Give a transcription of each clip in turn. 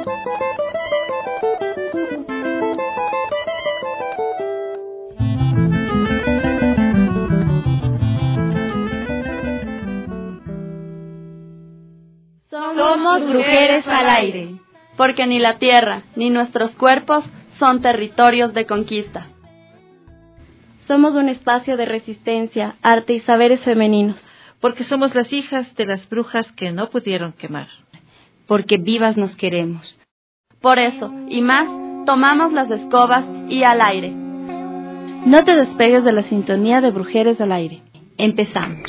Somos Brujeres al Aire, porque ni la tierra ni nuestros cuerpos son territorios de conquista. Somos un espacio de resistencia, arte y saberes femeninos. Porque somos las hijas de las brujas que no pudieron quemar. Porque vivas nos queremos. Por eso, y más, tomamos las escobas y al aire. No te despegues de la sintonía de Brujeres al Aire. Empezamos.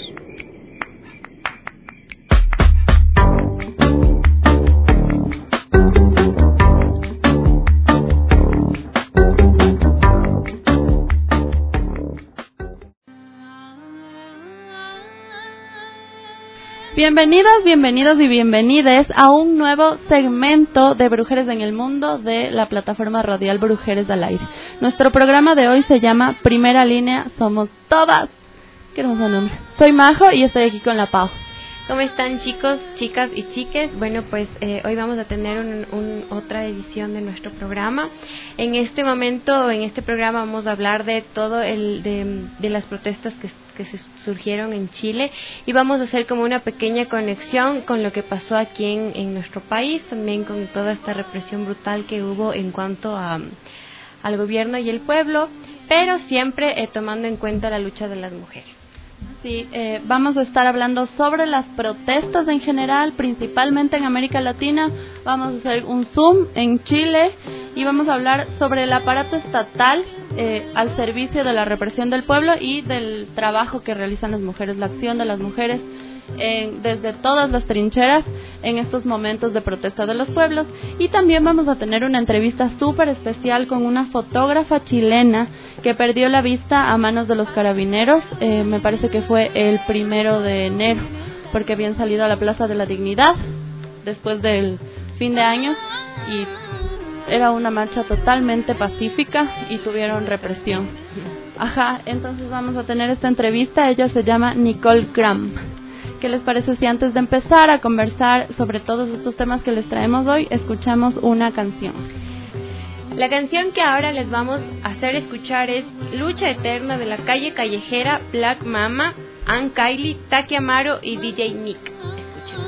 Bienvenidas, bienvenidos y bienvenides a un nuevo segmento de Brujeres en el Mundo de la plataforma radial Brujeres al Aire. Nuestro programa de hoy se llama Primera Línea Somos Todas. Qué hermoso nombre. Soy Majo y estoy aquí con la Pau. ¿Cómo están, chicos, chicas y chiques? Bueno, pues hoy vamos a tener otra edición de nuestro programa. En este momento, en este programa vamos a hablar de todo de las protestas que se surgieron en Chile y vamos a hacer como una pequeña conexión con lo que pasó aquí en nuestro país, también con toda esta represión brutal que hubo en cuanto al gobierno y el pueblo, pero siempre tomando en cuenta la lucha de las mujeres. Sí, vamos a estar hablando sobre las protestas en general, principalmente en América Latina. Vamos a hacer un zoom en Chile y vamos a hablar sobre el aparato estatal al servicio de la represión del pueblo y del trabajo que realizan las mujeres, la acción de las mujeres desde todas las trincheras en estos momentos de protesta de los pueblos. Y también vamos a tener una entrevista súper especial con una fotógrafa chilena que perdió la vista a manos de los carabineros, me parece que fue el 1 de enero, porque habían salido a la Plaza de la Dignidad después del fin de año y era una marcha totalmente pacífica y tuvieron represión. Ajá, entonces vamos a tener esta entrevista. Ella se llama Nicole Graham. ¿Qué les parece si antes de empezar a conversar sobre todos estos temas que les traemos hoy, escuchamos una canción? La canción que ahora les vamos a hacer escuchar es Lucha Eterna de la Calle Callejera, Black Mama, Ann Kylie, Taki Amaro y DJ Nick. Escuchemos.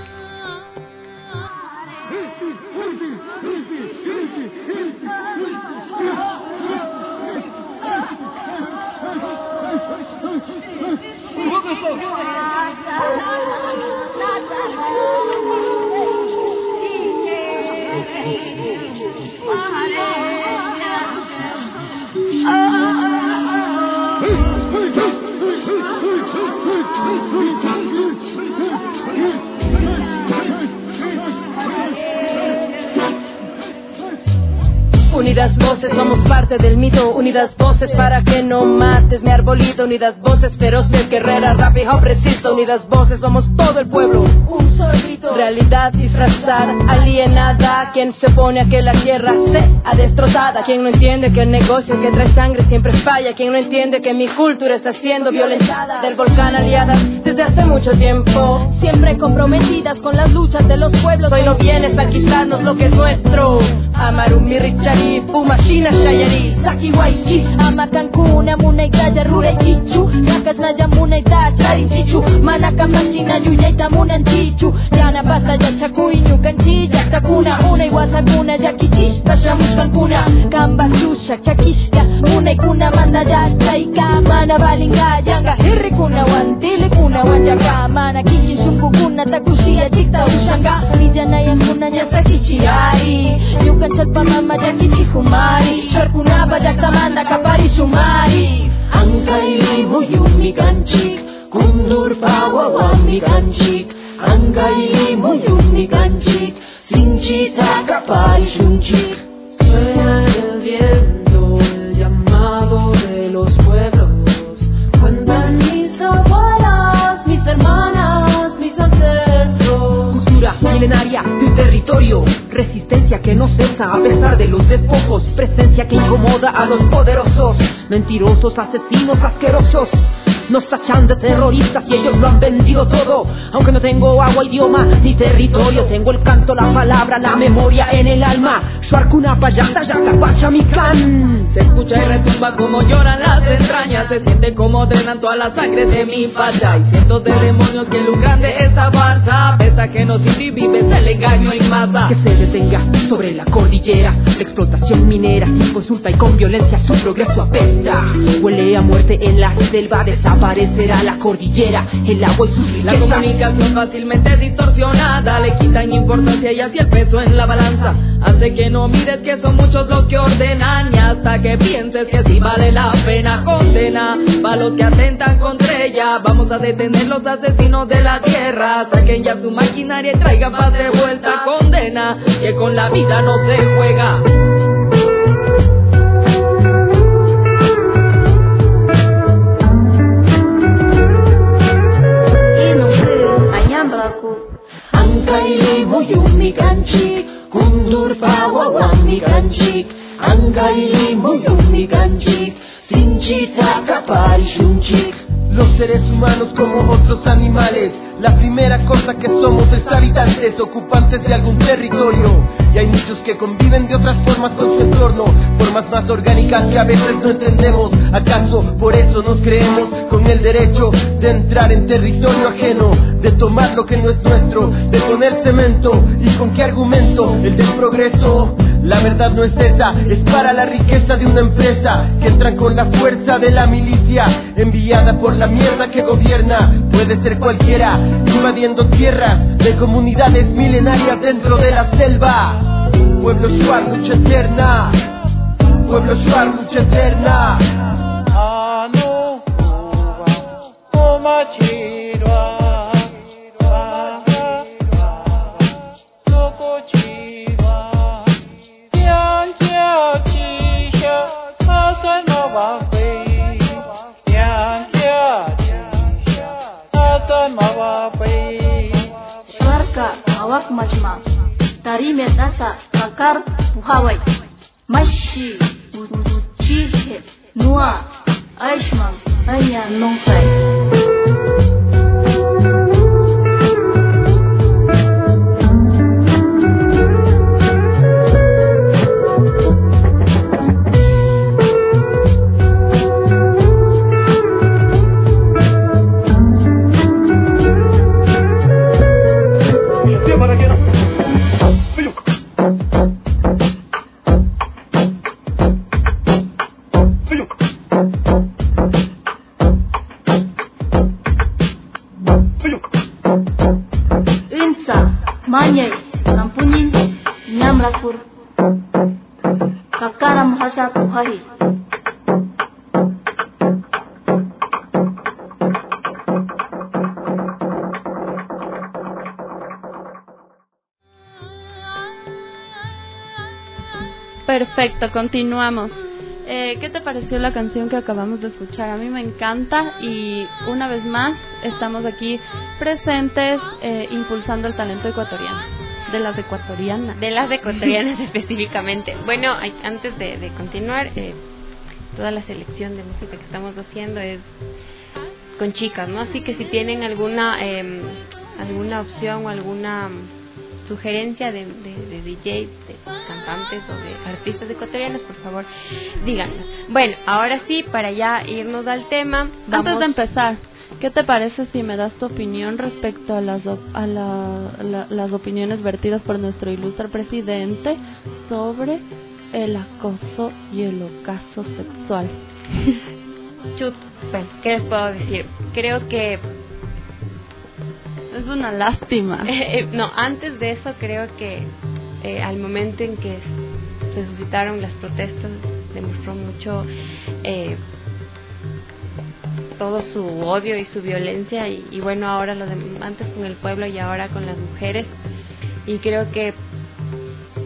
Unidas voces, somos parte del mito. Unidas voces para que no mates mi arbolito. Unidas voces, feroces, guerreras, rap y hop, resisto. Unidas voces, somos todo el pueblo. Un solo grito. Realidad disfrazada, alienada. Quien se opone a que la tierra sea destrozada. Quien no entiende que el negocio que trae sangre siempre falla. Quien no entiende que mi cultura está siendo violentada. Del volcán aliadas desde hace mucho tiempo, siempre comprometidas con las luchas de los pueblos. Hoy no vienes a quitarnos lo que es nuestro. Amaru Mirichari, Pumashina Shayari, Saki Waiki, Amakankuna, Munaitaya, Rure Chichu, Nakasnaya Munaita, Chari Chichu, Manakamashina, Yuyaita Munanchichu, Yana Pasa Yachaku, Inukanchi, Yatakuna, Una Iwasakuna, Yakichish, Tashamushkankuna, Kambasusha, Chakishka, Munaikuna, Mandaya, Chaika, Mana Balinga, Yanga, Hirikuna, Wantile Kuna, Wanyaka, Mana Kishi, Shukukuna, Takushia, Chikta, Ushanga, Nijanaya Kuna, Yasakichi, Ai, Yukanchalpa Mama, Yakichi, Humari, Sharkunaba, Yaktamanda, Kapari, Shumari, Ankaili, Muyumi, Ganchik, Kundur, Pawa, Wami, Ganchik, Ankaili, Muyumi, Ganchik, Sinchita, Kapari, Shunchik. Suena el viento, el llamado de los pueblos. Cuentan mis abuelas, mis hermanas, mis ancestros. Cultura milenaria de un territorio territorio. Resistencia que no cesa a pesar de los despojos. Presencia que incomoda a los poderosos. Mentirosos, asesinos, asquerosos. Nos tachan de terroristas y ellos lo han vendido todo. Aunque no tengo agua, idioma ni territorio, tengo el canto, la palabra, la memoria en el alma. Shuarkuna payata yata pachamican. Se escucha y retumba como lloran las entrañas. Se siente como drenan toda la sangre de mi patria. Y cientos de demonios que lucran de esta farsa. Pesa que nos vive el engaño en masa. Que se detenga sobre la cordillera. La explotación minera sin consulta y con violencia su progreso apesta. Huele a muerte en la selva, desaparecerá la cordillera, el agua y sus riquezas. La comunicación fácilmente distorsionada le quitan importancia y así el peso en la balanza. Hace que no mires que son muchos los que ordenan y hasta que pienses que sí vale la pena condena para los que atentan contra ella. Vamos a detener los asesinos de la tierra. Saquen ya su maquinaria y traigan paz de vuelta. Condena que con la vida no se juega. Angkaili muyumi kanchik, kundur pawawami kanchik. Angkaili muyumi kanchik, sinchita kapari shunchik. Los seres humanos como otros animales, la primera cosa que somos es habitantes, ocupantes de algún territorio. Y hay muchos que conviven de otras formas con su entorno, formas más orgánicas que a veces no entendemos. ¿Acaso por eso nos creemos con el derecho de entrar en territorio ajeno, de tomar lo que no es nuestro, de poner cemento? ¿Y con qué argumento? El del progreso. La verdad no es esa, es para la riqueza de una empresa que entra con la fuerza de la milicia enviada por la mierda que gobierna. Puede ser cualquiera, invadiendo tierras de comunidades milenarias dentro de la selva. Pueblo Shuar, lucha eterna. Pueblo Shuar, lucha eterna. Shuarka awak majma tari metasa kakar puhawai mashi uchi nua aishman anya nongsai. Manyai, Nampunin, Nyamrakur, Kakaram Hasa Puhahi. Perfecto, continuamos. ¿Qué te pareció la canción que acabamos de escuchar? A mí me encanta y una vez más estamos aquí presentes impulsando el talento ecuatoriano. De las ecuatorianas específicamente. Bueno, antes de continuar, toda la selección de música que estamos haciendo es con chicas, ¿no? Así que si tienen alguna opción o alguna sugerencia de DJs, de cantantes o de artistas ecuatorianos, por favor, díganlo. Bueno, ahora sí, para ya irnos al tema, antes de empezar, ¿qué te parece si me das tu opinión respecto a las opiniones vertidas por nuestro ilustre presidente sobre el acoso y el ocaso sexual? Bueno, ¿qué les puedo decir? Creo que es una lástima. No, antes de eso creo que al momento en que se suscitaron las protestas demostró mucho todo su odio y su violencia y bueno, ahora antes con el pueblo y ahora con las mujeres, y creo que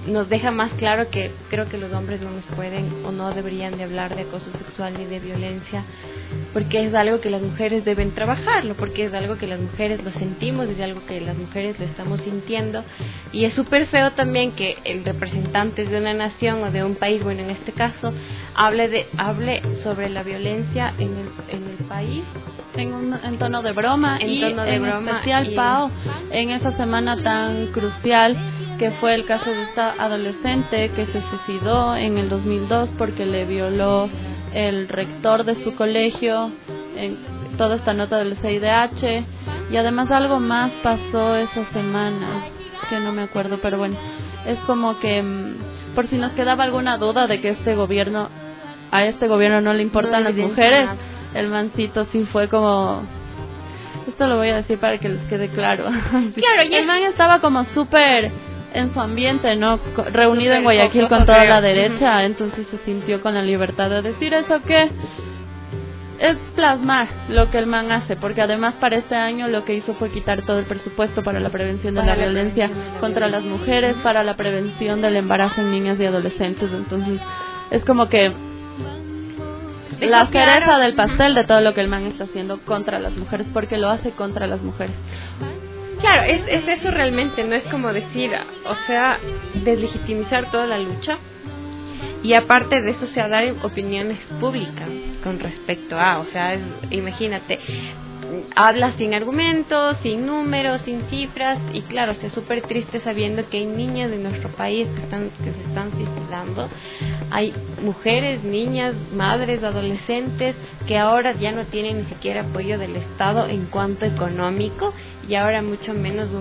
nos deja más claro que creo que los hombres no nos pueden o no deberían de hablar de acoso sexual ni de violencia, porque es algo que las mujeres deben trabajarlo, porque es algo que las mujeres lo sentimos, es algo que las mujeres lo estamos sintiendo, y es súper feo también que el representante de una nación o de un país, bueno, en este caso, hable sobre la violencia en el país en tono de broma, especial Pao, en esa semana tan crucial que fue el caso de esta adolescente que se suicidó en el 2002 porque le violó el rector de su colegio, en toda esta nota del CIDH, y además algo más pasó esa semana que no me acuerdo, pero bueno, es como que por si nos quedaba alguna duda de que a este gobierno no le importan las mujeres, el mancito sí fue como, esto lo voy a decir para que les quede claro. Claro, el man estaba como súper en su ambiente, ¿no? Reunido en Guayaquil con toda la derecha, entonces se sintió con la libertad de decir eso, que es plasmar lo que el man hace, porque además para este año lo que hizo fue quitar todo el presupuesto para la prevención de la violencia contra las mujeres, para la prevención del embarazo en niñas y adolescentes, entonces es como que la cereza del pastel de todo lo que el man está haciendo contra las mujeres, porque lo hace contra las mujeres. Claro, es eso realmente, no es como decir, o sea, deslegitimizar toda la lucha, y aparte de eso, o sea, dar opiniones públicas con respecto a, o sea, imagínate, habla sin argumentos, sin números, sin cifras, y claro, o sea, es súper triste sabiendo que hay niñas de nuestro país que se están suicidando, hay mujeres, niñas, madres, adolescentes que ahora ya no tienen ni siquiera apoyo del Estado en cuanto económico, y ahora mucho menos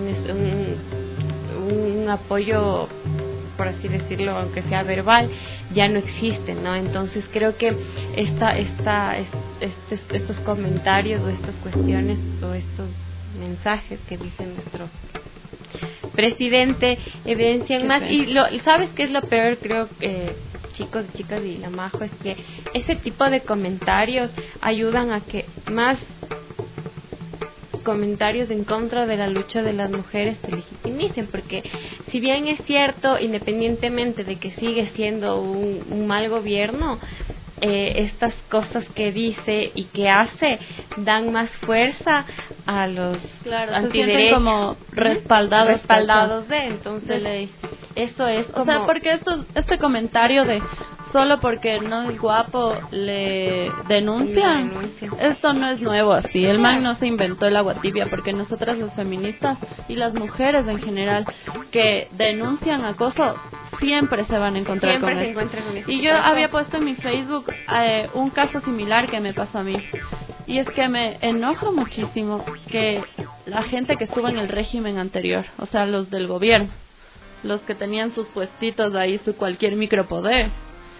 un apoyo, por así decirlo, aunque sea verbal, ya no existe, ¿no? Entonces creo que estos comentarios o estas cuestiones o estos mensajes que dice nuestro presidente evidencian más, y ¿sabes qué es lo peor? Creo que chicos y chicas y la Majo, es que ese tipo de comentarios ayudan a que más comentarios en contra de la lucha de las mujeres se legitimicen, porque si bien es cierto, independientemente de que sigue siendo un mal gobierno, estas cosas que dice y que hace dan más fuerza a los antiderechos, como respaldados de, entonces eso es como, o sea, porque este comentario de solo porque no es guapo le denuncian. Esto no es nuevo así. El man no se inventó el agua tibia, porque nosotras las feministas y las mujeres en general que denuncian acoso siempre se van a encontrar con esto. Y yo había puesto en mi Facebook un caso similar que me pasó a mí. Y es que me enoja muchísimo que la gente que estuvo en el régimen anterior, o sea, los del gobierno, los que tenían sus puestitos ahí, su cualquier micropoder,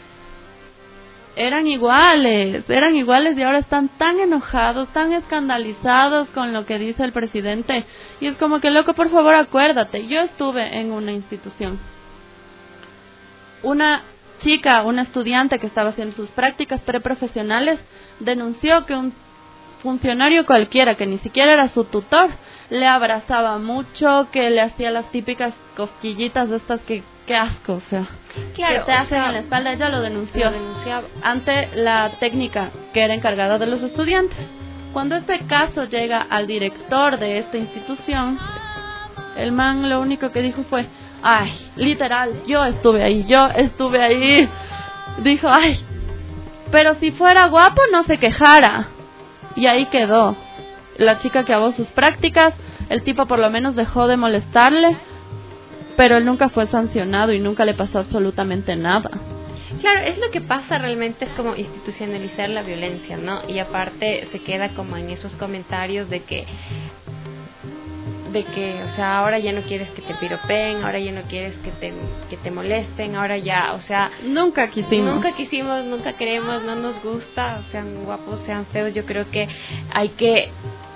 eran iguales y ahora están tan enojados, tan escandalizados con lo que dice el presidente. Y es como que, loco, por favor, acuérdate, yo estuve en una institución. Una chica, una estudiante que estaba haciendo sus prácticas preprofesionales, denunció que un funcionario cualquiera, que ni siquiera era su tutor, le abrazaba mucho, que le hacía las típicas cosquillitas de estas que asco, o sea, claro, que te hacen en la espalda. Ella lo denunció ante la técnica que era encargada de los estudiantes. Cuando este caso llega al director de esta institución, el man lo único que dijo fue, ay, literal, yo estuve ahí. Dijo, ay, pero si fuera guapo no se quejara. Y ahí quedó. La chica acabó sus prácticas, el tipo por lo menos dejó de molestarle, pero él nunca fue sancionado y nunca le pasó absolutamente nada. Claro, es lo que pasa realmente, es como institucionalizar la violencia, ¿no? Y aparte se queda como en esos comentarios de que, o sea, ahora ya no quieres que te piropeen, ahora ya no quieres que te molesten, ahora ya, o sea, nunca quisimos, nunca queremos, no nos gusta, sean guapos, sean feos. Yo creo que hay que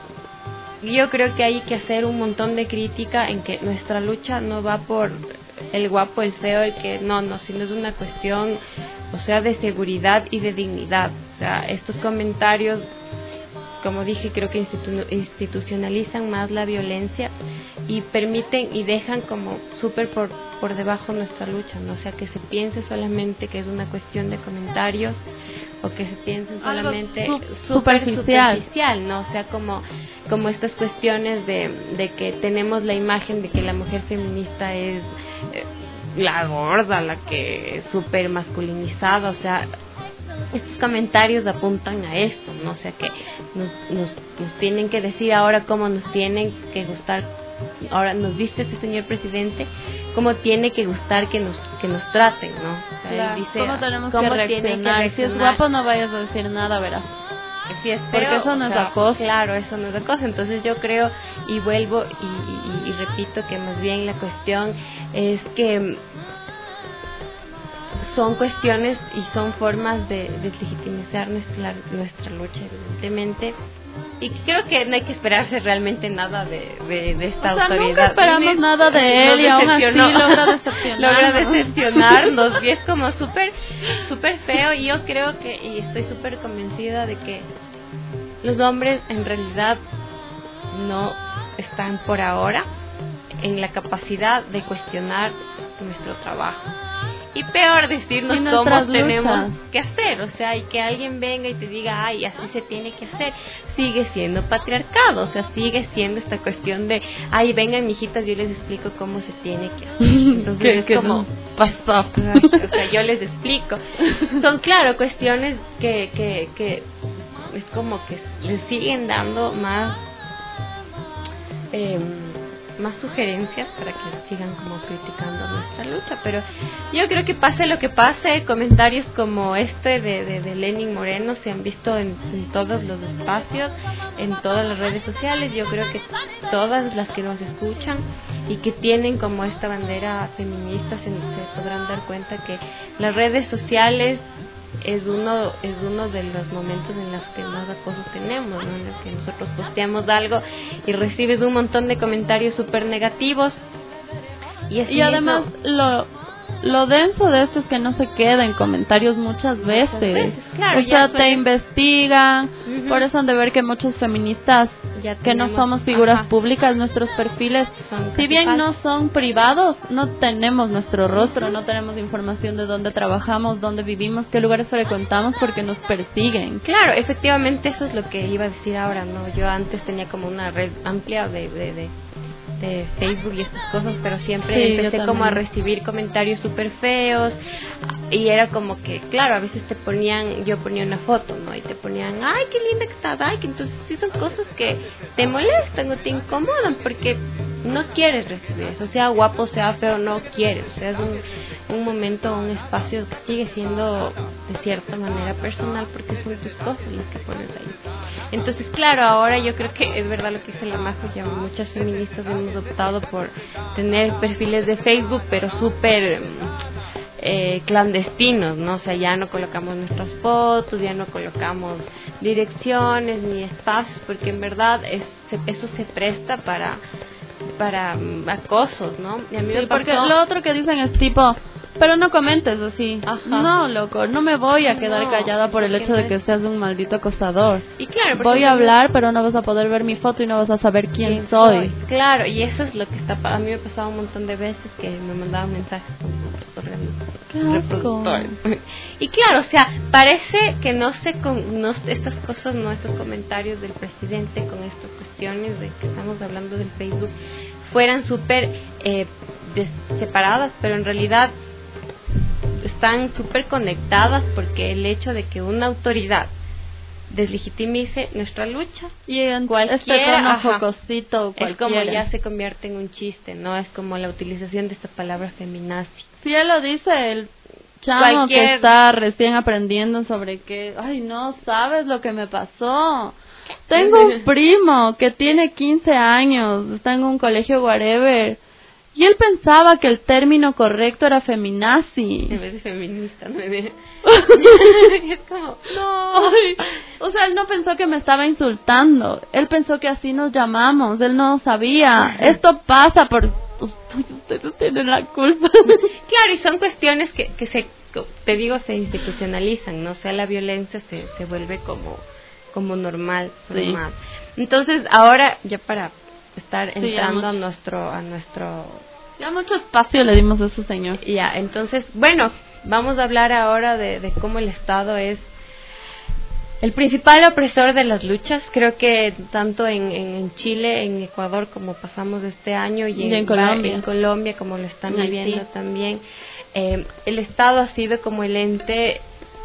hacer un montón de crítica en que nuestra lucha no va por el guapo, el feo, el que no, sino es una cuestión, o sea, de seguridad y de dignidad. O sea, estos comentarios como dije, creo que institucionalizan más la violencia y permiten y dejan como súper por debajo nuestra lucha, ¿no? O sea, que se piense solamente que es una cuestión de comentarios o que se piense solamente superficial, ¿no? O sea, como estas cuestiones de que tenemos la imagen de que la mujer feminista es la gorda, la que es súper masculinizada, o sea, estos comentarios apuntan a esto, ¿no? O sea, que nos tienen que decir ahora cómo nos tienen que gustar, ahora nos viste este señor presidente, cómo tiene que gustar que nos traten, ¿no? O sea, claro, él dice, ¿cómo tenemos que reaccionar? Si es guapo no vayas a decir nada, verás. Sí, porque eso no es acoso. Claro, eso no es acoso. Entonces yo creo, y vuelvo y repito, que más bien la cuestión es que son cuestiones y son formas de deslegitimizar nuestra lucha, evidentemente. Y creo que no hay que esperarse realmente nada de esta autoridad. Nunca esperamos nada de él y aún así logra decepcionarnos. Y es como súper feo. Y yo creo que, y estoy súper convencida de que los hombres en realidad no están por ahora en la capacidad de cuestionar nuestro trabajo. Y peor decirnos cómo tenemos que hacer, o sea, y que alguien venga y te diga, ay, así se tiene que hacer, sigue siendo patriarcado, o sea, sigue siendo esta cuestión de, ay, vengan mijitas, yo les explico cómo se tiene que hacer. Entonces es como, pasó. O sea, yo les explico. Son, claro, cuestiones que es como que les siguen dando más sugerencias para que sigan como criticando nuestra lucha, pero yo creo que pase lo que pase, comentarios como este de Lenin Moreno se han visto en todos los espacios, en todas las redes sociales. Yo creo que todas las que nos escuchan y que tienen como esta bandera feminista se podrán dar cuenta que las redes sociales es uno de los momentos en los que más acoso tenemos, ¿no? En los que nosotros posteamos algo y recibes un montón de comentarios súper negativos y además lo denso de esto es que no se queda en comentarios muchas veces. Claro, o sea, te investigan. Por eso han de ver que muchos feministas que no somos figuras públicas, nuestros perfiles, si bien no son privados, no tenemos nuestro rostro, no tenemos información de dónde trabajamos, dónde vivimos, qué lugares frecuentamos, porque nos persiguen. Claro, efectivamente eso es lo que iba a decir ahora, ¿no? Yo antes tenía como una red amplia de Facebook y estas cosas, pero siempre empecé como a recibir comentarios súper feos y era como que, claro, a veces yo ponía una foto, ¿no? Y te ponían, ay, qué linda que estás, ay, que entonces sí son cosas que te molestan o te incomodan porque no quieres recibir eso, sea guapo, sea feo, no quieres, o sea, es un momento, un espacio que sigue siendo de cierta manera personal porque son tus cosas las que pones ahí. Entonces, claro, ahora yo creo que es verdad lo que dice la Majo, ya muchas feministas hemos optado por tener perfiles de Facebook, pero súper clandestinos, ¿no? O sea, ya no colocamos nuestras fotos, ya no colocamos direcciones ni espacios, porque en verdad eso se presta para acosos, ¿no? Y a mí me pasó, porque lo otro que dicen es tipo, pero no comentes así. Ajá. No, loco, no me voy a quedar callada por el hecho de que seas un maldito acosador. Y claro, voy a hablar, pero no vas a poder ver mi foto y no vas a saber quién soy. Claro, y eso es lo que a mí me ha pasado un montón de veces que me mandaban mensajes por reproductor. Y claro, o sea, parece que estas cosas, no, estos comentarios del presidente con estas cuestiones de que estamos hablando del Facebook fueran súper separadas, pero en realidad están súper conectadas, porque el hecho de que una autoridad deslegitimice nuestra lucha y en cualquiera jocosito es como ya se convierte en un chiste, no es como la utilización de esta palabra feminazi. Sí, él lo dice el chamo que está recién aprendiendo sobre que, ay, no sabes lo que me pasó. Tengo un primo que tiene 15 años, está en un colegio whatever, y él pensaba que el término correcto era feminazi. En vez de feminista, ¿no? Es como, no. Ay, o sea, él no pensó que me estaba insultando, él pensó que así nos llamamos, él no sabía. Esto pasa por... Ustedes tienen la culpa. Claro, y son cuestiones que se institucionalizan, ¿no? O sea, la violencia se vuelve como como normal. Sí. Normal. Entonces, ahora, ya para estar entrando Sí, a nuestro... Ya mucho espacio le dimos a ese señor. Ya, entonces, bueno, vamos a hablar ahora de cómo el Estado es el principal opresor de las luchas. Creo que tanto en Chile, en Ecuador, como pasamos este año, y en Colombia, como lo están viviendo también, el Estado ha sido como el ente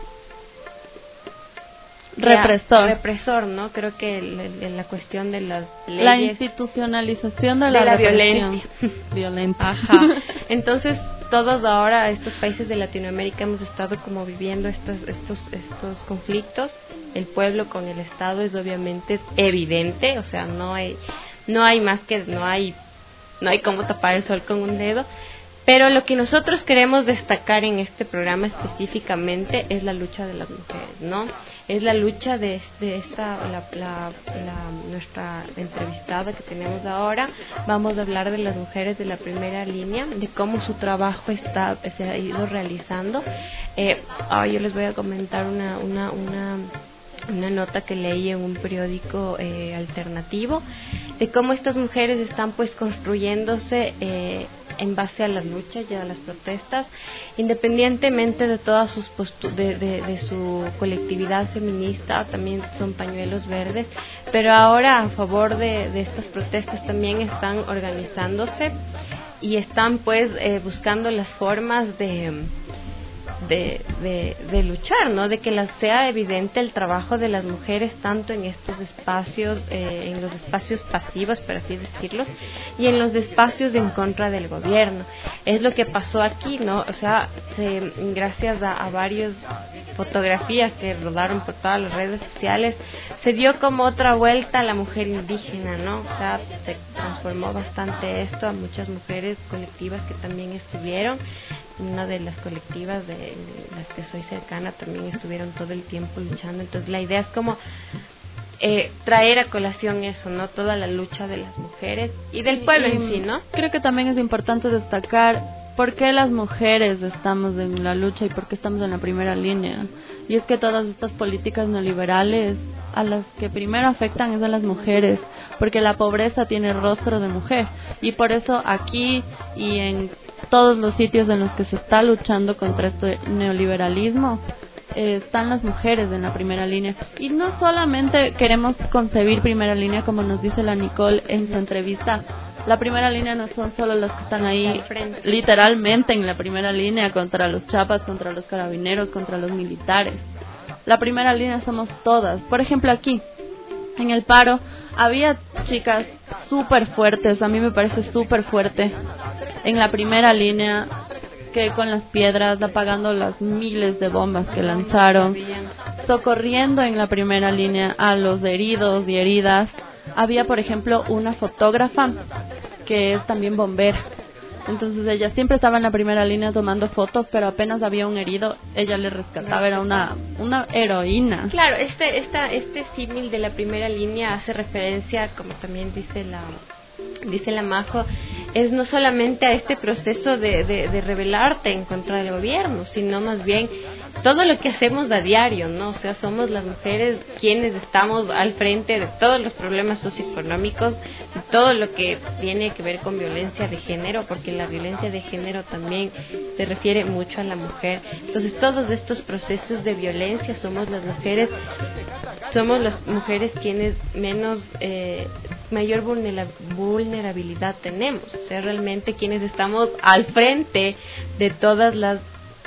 represor, ¿no? Creo que en la cuestión de las leyes, la institucionalización de la violencia. Violenta. Ajá. Entonces, todos ahora, estos países de Latinoamérica, hemos estado como viviendo estos conflictos. El pueblo con el Estado es obviamente evidente, o sea, no hay cómo tapar el sol con un dedo. Pero lo que nosotros queremos destacar en este programa específicamente es la lucha de las mujeres, ¿no? Es la lucha de nuestra entrevistada que tenemos ahora. Vamos a hablar de las mujeres de la primera línea, de cómo su trabajo se ha ido realizando. Yo les voy a comentar una nota que leí en un periódico alternativo, de cómo estas mujeres están pues construyéndose en base a las luchas y a las protestas, independientemente de todas sus de su colectividad feminista. También son pañuelos verdes, pero ahora a favor de estas protestas también están organizándose y están pues buscando las formas de luchar, ¿no? De que sea evidente el trabajo de las mujeres tanto en estos espacios, en los espacios pasivos, por así decirlos, y en los espacios en contra del gobierno. Es lo que pasó aquí, ¿no? O sea, gracias a varias fotografías que rodaron por todas las redes sociales, se dio como otra vuelta a la mujer indígena, ¿no? O sea, se transformó bastante esto a muchas mujeres colectivas que también estuvieron. Una de las colectivas de las que soy cercana también estuvieron todo el tiempo luchando. Entonces la idea es como traer a colación eso, ¿no? Toda la lucha de las mujeres y del pueblo en sí, ¿no? Creo que también es importante destacar por qué las mujeres estamos en la lucha y por qué estamos en la primera línea. Y es que todas estas políticas neoliberales a las que primero afectan es a las mujeres, porque la pobreza tiene rostro de mujer. Y por eso aquí y en todos los sitios en los que se está luchando contra este neoliberalismo, están las mujeres en la primera línea. Y no solamente queremos concebir primera línea, como nos dice la Nicole en su entrevista. La primera línea no son solo las que están ahí literalmente en la primera línea contra los chapas, contra los carabineros, contra los militares. La primera línea somos todas. Por ejemplo, aquí en el paro había chicas súper fuertes, a mí me parece súper fuerte, en la primera línea, que con las piedras, apagando las miles de bombas que lanzaron, socorriendo en la primera línea a los heridos y heridas. Había, por ejemplo, una fotógrafa que es también bombera. Entonces ella siempre estaba en la primera línea tomando fotos, pero apenas había un herido, ella le rescataba, era una heroína. Claro, este símil de la primera línea hace referencia, como también dice la Majo, es no solamente a este proceso de rebelarte en contra del gobierno, sino más bien todo lo que hacemos a diario, ¿no? O sea, somos las mujeres quienes estamos al frente de todos los problemas socioeconómicos, de todo lo que tiene que ver con violencia de género, porque la violencia de género también se refiere mucho a la mujer. Entonces, todos estos procesos de violencia somos las mujeres quienes mayor vulnerabilidad tenemos. O sea, realmente quienes estamos al frente de todas las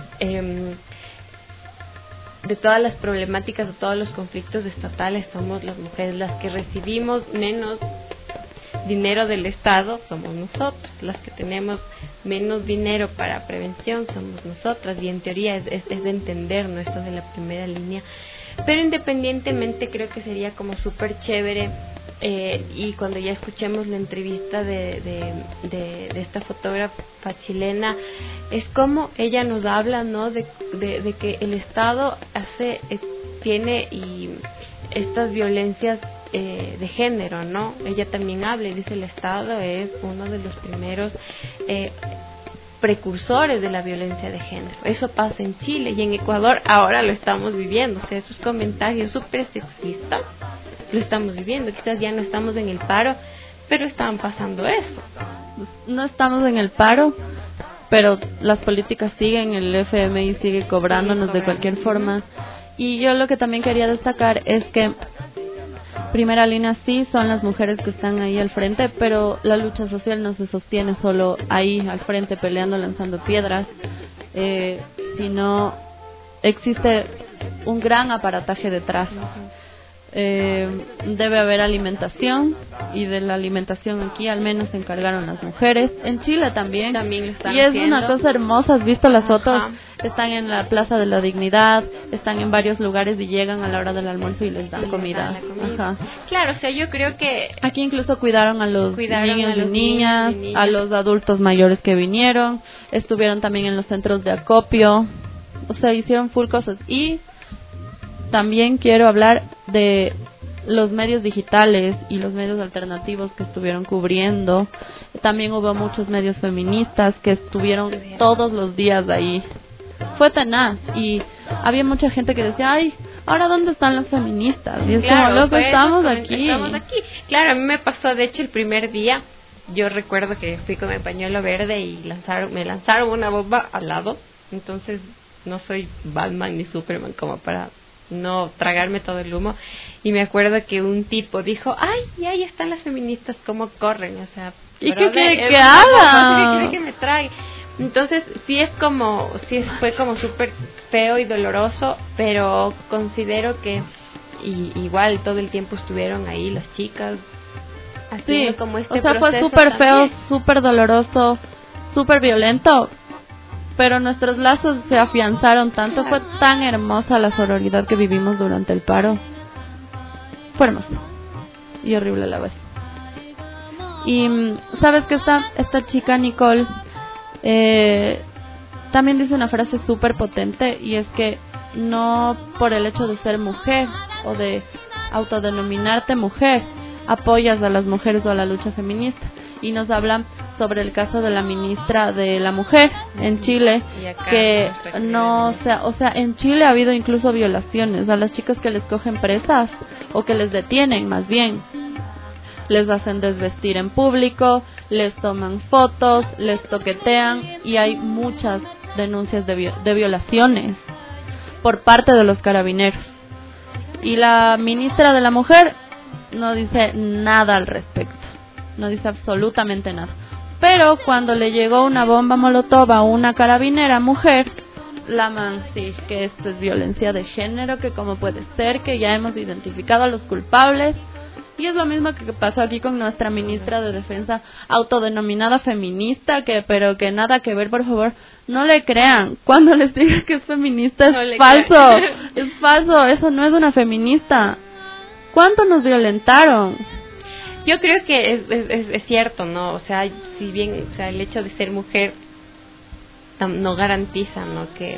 problemáticas o todos los conflictos estatales somos las mujeres. Las que recibimos menos dinero del Estado somos nosotras, las que tenemos menos dinero para prevención somos nosotras, y en teoría es de entender, ¿no?, esto de la primera línea. Pero independientemente creo que sería como súper chévere, y cuando ya escuchemos la entrevista de esta fotógrafa chilena, es como ella nos habla, ¿no?, de que el Estado tiene y estas violencias de género, ¿no? Ella también habla y dice: el Estado es uno de los primeros precursores de la violencia de género. Eso pasa en Chile y en Ecuador ahora lo estamos viviendo. O sea, esos comentarios súper sexistas lo estamos viviendo. Quizás ya no estamos en el paro, pero estaban pasando eso. No estamos en el paro, pero las políticas siguen, el FMI sigue cobrándonos de cualquier forma. Y yo lo que también quería destacar es que primera línea sí son las mujeres que están ahí al frente, pero la lucha social no se sostiene solo ahí al frente peleando, lanzando piedras, sino existe un gran aparataje detrás. Debe haber alimentación, y de la alimentación aquí al menos se encargaron las mujeres. En Chile también lo están y es haciendo. una cosa hermosa. ¿Has visto las fotos? Están en la Plaza de la Dignidad, están en varios lugares y llegan a la hora del almuerzo y les dan comida. Ajá. Claro, o sea, yo creo que aquí incluso cuidaron a los niños y niñas, a los adultos mayores que vinieron, estuvieron también en los centros de acopio, o sea, hicieron full cosas. Y también quiero hablar de los medios digitales y los medios alternativos que estuvieron cubriendo. También hubo muchos medios feministas que estuvieron todos los días ahí. Fue tenaz y había mucha gente que decía, ay, ¿ahora dónde están las feministas? Y es como, loco, estamos aquí. Claro, a mí me pasó, de hecho, el primer día, yo recuerdo que fui con mi pañuelo verde y me lanzaron una bomba al lado. Entonces, no soy Batman ni Superman como para no tragarme todo el humo, y me acuerdo que un tipo dijo, ay, ya están las feministas, cómo corren, o sea, ¿y qué quiere que haga? ¿Qué quiere que me trague? Entonces fue como súper feo y doloroso, pero considero que igual todo el tiempo estuvieron ahí las chicas haciendo como este o sea, fue proceso súper feo, también. súper doloroso, súper violento, pero nuestros lazos se afianzaron tanto. Fue tan hermosa la sororidad que vivimos durante el paro. Fue hermosa y horrible a la vez. Y sabes que esta chica Nicole también dice una frase súper potente, y es que no por el hecho de ser mujer o de autodenominarte mujer apoyas a las mujeres o a la lucha feminista. Y nos hablan sobre el caso de la ministra de la mujer en Chile, que no, o sea, en Chile ha habido incluso violaciones a las chicas que les cogen presas o que les detienen, más bien les hacen desvestir en público, les toman fotos, les toquetean, y hay muchas denuncias de violaciones por parte de los carabineros. Y la ministra de la mujer no dice nada al respecto. No dice absolutamente nada. Pero cuando le llegó una bomba molotov a una carabinera mujer, la man, sí, que esto es violencia de género, que cómo puede ser, que ya hemos identificado a los culpables. Y es lo mismo que pasó aquí con nuestra ministra de Defensa, autodenominada feminista, pero que nada que ver, por favor, no le crean. Cuando les diga que es feminista es falso, es falso, eso no es una feminista. ¿Cuánto nos violentaron? Yo creo que es cierto, ¿no? O sea, si bien, o sea, el hecho de ser mujer no garantiza, ¿no? Que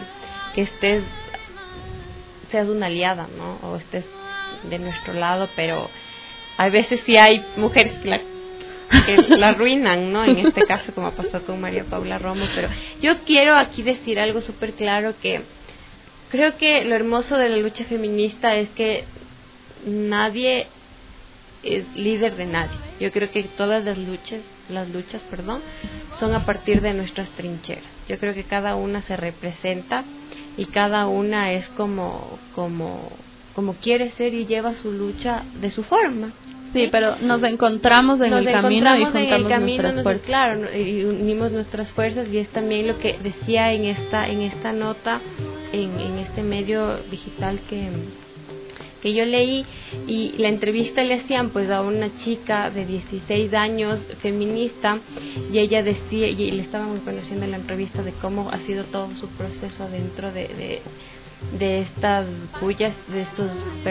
seas una aliada, ¿no? O estés de nuestro lado, pero a veces sí hay mujeres que la arruinan, ¿no? En este caso, como pasó con María Paula Romo. Pero yo quiero aquí decir algo súper claro, que creo que lo hermoso de la lucha feminista es que nadie es líder de nadie. Yo creo que todas las luchas, son a partir de nuestras trincheras. Yo creo que cada una se representa y cada una es como quiere ser y lleva su lucha de su forma. Sí, pero nos encontramos en el camino y juntamos nuestras fuerzas. Claro, y unimos nuestras fuerzas, y es también lo que decía en esta nota, en este medio digital que yo leí, y la entrevista le hacían pues a una chica de 16 años feminista, y ella decía, y le estaban conociendo en la entrevista de cómo ha sido todo su proceso dentro de estas bullas, de estos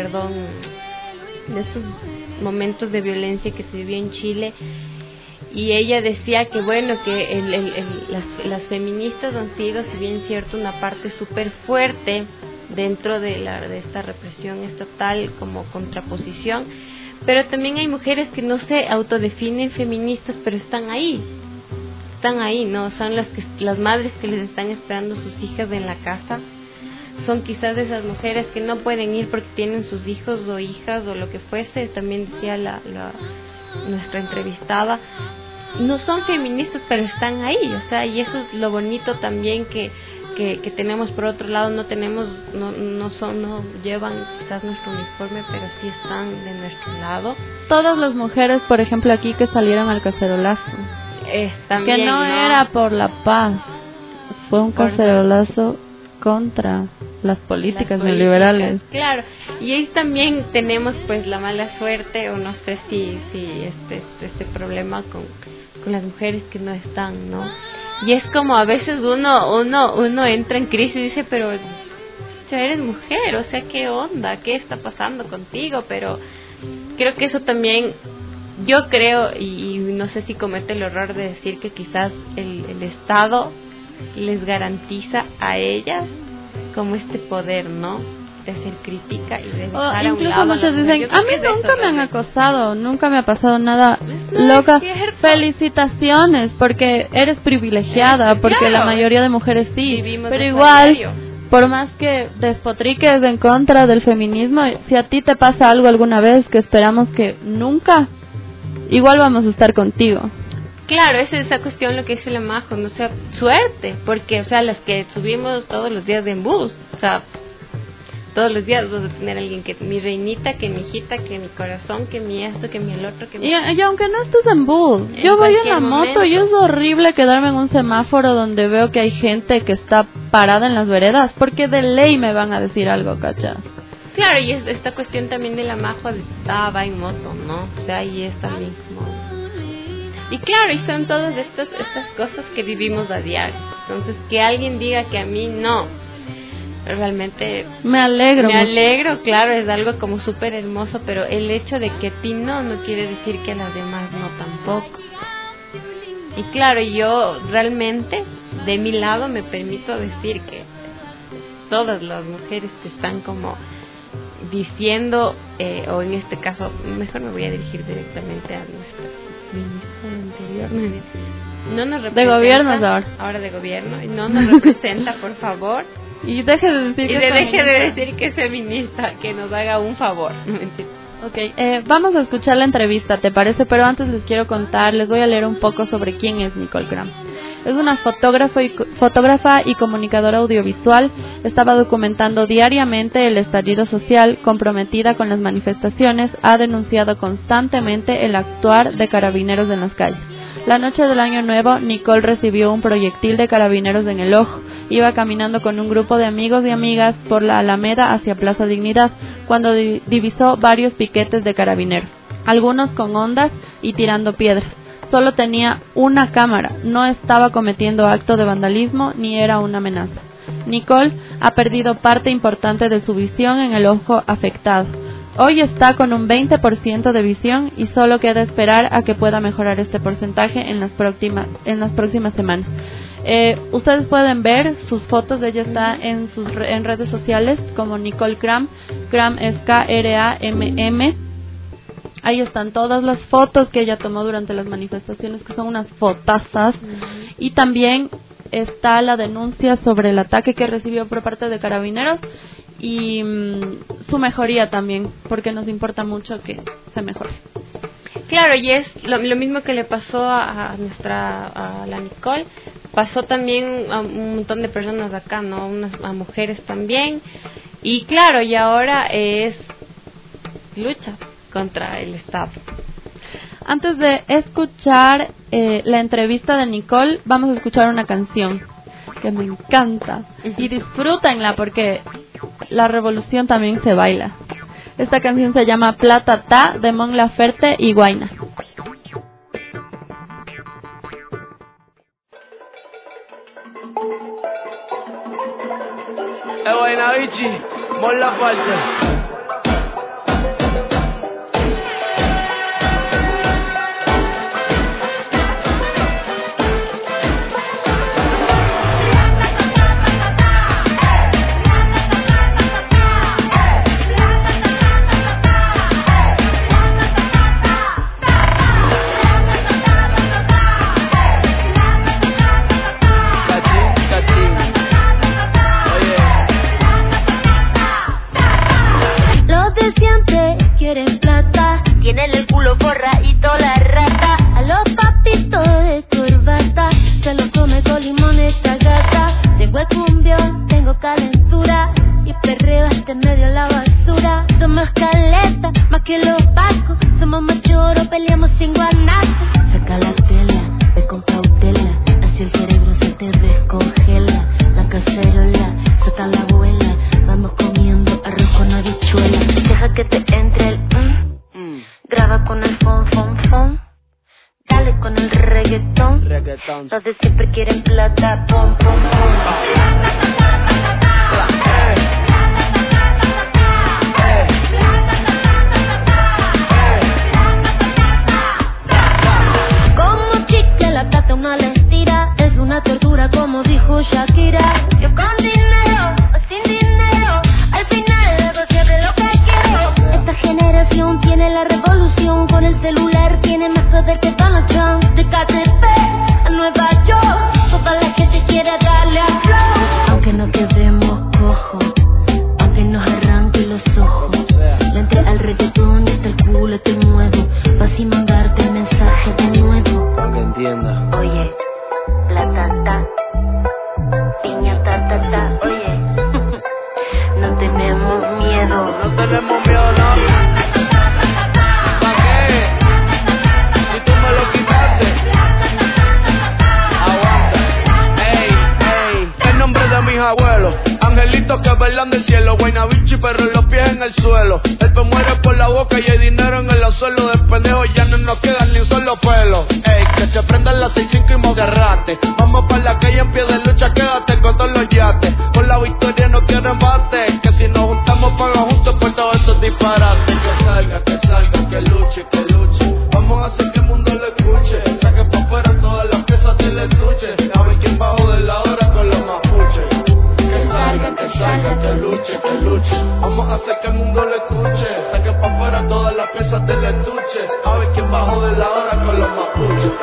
momentos de violencia que se vivió en Chile. Y ella decía que bueno, que las feministas han sido, si bien cierto, una parte súper fuerte dentro de esta represión estatal como contraposición, pero también hay mujeres que no se autodefinen feministas, pero están ahí. están ahí, ¿no? Son las madres que les están esperando sus hijas en la casa. Son quizás esas mujeres que no pueden ir porque tienen sus hijos o hijas o lo que fuese. También decía nuestra entrevistada, no son feministas pero están ahí, o sea, y eso es lo bonito también que tenemos. Por otro lado, no llevan quizás nuestro uniforme, pero sí están de nuestro lado. Todas las mujeres, por ejemplo, aquí que salieron al cacerolazo, también, que no era por la paz, fue un cacerolazo contra las políticas neoliberales. Claro, y ahí también tenemos pues la mala suerte, o no sé si este problema con las mujeres que no están, ¿no? Y es como a veces uno entra en crisis y dice, pero ya eres mujer, o sea, ¿qué onda? ¿Qué está pasando contigo? Pero creo que eso también, yo creo, y no sé si comete el error de decir que quizás el Estado les garantiza a ellas como este poder, ¿no? De ser crítica y de dejar a un lado. Muchos dicen, a mí nunca me han acosado, nunca me ha pasado nada. Loca, felicitaciones, porque eres privilegiada, porque claro, la mayoría de mujeres sí. Vivimos, pero igual, por más que despotriques en contra del feminismo, si a ti te pasa algo alguna vez, que esperamos que nunca, igual vamos a estar contigo. Claro, esa es esa cuestión, lo que dice la Majo, no sea suerte, porque, o sea, las que subimos todos los días en bus, o sea, todos los días vas a tener a alguien que mi reinita, que mi hijita, que mi corazón, que mi esto, que mi el otro, que mi... Y aunque no estés en bus, yo voy en la moto y es horrible quedarme en un semáforo donde veo que hay gente que está parada en las veredas, porque de ley me van a decir algo, ¿cachai? Claro, y es esta cuestión también de la Majo de va en moto, ¿no? O sea, ahí es también como... Y claro, y son todas estas cosas que vivimos a diario. Entonces, que alguien diga que a mí no, realmente me alegro, claro, es algo como súper hermoso, pero el hecho de que a ti no quiere decir que a las demás no tampoco. Y claro, yo realmente, de mi lado, me permito decir que todas las mujeres que están como diciendo, o en este caso, mejor me voy a dirigir directamente a nuestra ministra anterior, no nos representa, de gobierno ahora de gobierno, y no nos representa, por favor, y deje de decir que es feminista, que nos haga un favor. Okay, vamos a escuchar la entrevista, ¿te parece? Pero antes les quiero contar, les voy a leer un poco sobre quién es Nicole Cram. Es una fotógrafa y comunicadora audiovisual. Estaba documentando diariamente el estallido social, comprometida con las manifestaciones, ha denunciado constantemente el actuar de carabineros en las calles. La noche del Año Nuevo, Nicole recibió un proyectil de carabineros en el ojo. Iba caminando con un grupo de amigos y amigas por la Alameda hacia Plaza Dignidad, cuando divisó varios piquetes de carabineros, algunos con ondas y tirando piedras. Solo tenía una cámara, no estaba cometiendo acto de vandalismo ni era una amenaza. Nicole ha perdido parte importante de su visión en el ojo afectado. Hoy está con un 20% de visión y solo queda esperar a que pueda mejorar este porcentaje en las próximas semanas. Ustedes pueden ver sus fotos, ella está en redes sociales como Nicole Cram. Cram es Kramm. Ahí están todas las fotos que ella tomó durante las manifestaciones, que son unas fotazas. Y también está la denuncia sobre el ataque que recibió por parte de carabineros y su mejoría también, porque nos importa mucho que se mejore. Claro, y es lo mismo que le pasó a la Nicole, pasó también a un montón de personas acá, ¿no? A mujeres también. Y claro, y ahora es lucha contra el Estado. Antes de escuchar la entrevista de Nicole, vamos a escuchar una canción que me encanta. Y disfrútenla porque la revolución también se baila. Esta canción se llama Plata Ta, de Mon Laferte y Guayna. Guayna Bichi, Mon Laferte. Los de siempre quieren plata, pum, pum, pum. Como chica la plata una la estira, es una tortura como dijo Shakira. Yo con dinero o sin dinero, al final negocio de lo que quiero. Esta generación tiene la revolución, con el celular tiene más poder que Donald Trump. De KTP a Nueva York, toda la gente quiere darle a flow. Aunque no quedemos cojos, aunque nos arranque los ojos, le entré al reggaetón y hasta el culo te muevo, vas y mandarte el mensaje de nuevo. Para que entienda. Oye, la tata, piña ta ta ta, oye, no tenemos miedo. No tenemos miedo, no. ¿Para qué? Si tú me lo quitaste. Aguanta. Ey, el nombre de mis abuelos. Angelitos que bailan del cielo. Guaynabichi, pero los pies en el suelo. El pe muere por la boca y hay dinero en el suelo. De pendejo ya no nos quedan ni un solo pelo. Ey, que se prendan las 6-5 y mogarrate. Vamos pa' la calle en pie de lucha, quédate con todos los yates. Por la victoria no quiero embate. Que si nos juntamos paga juntos por todos esos disparates. Que salga, que luche, que luche. Vamos a hacer que el mundo lo escuche. Saque pa' afuera todas las piezas del estuche. A ver quién bajo de la hora con los mapuches. Que salga, que luche, que luche. Vamos a hacer que el mundo lo escuche. Saque pa' afuera todas las piezas del estuche. A ver quién bajo de la hora con los mapuches.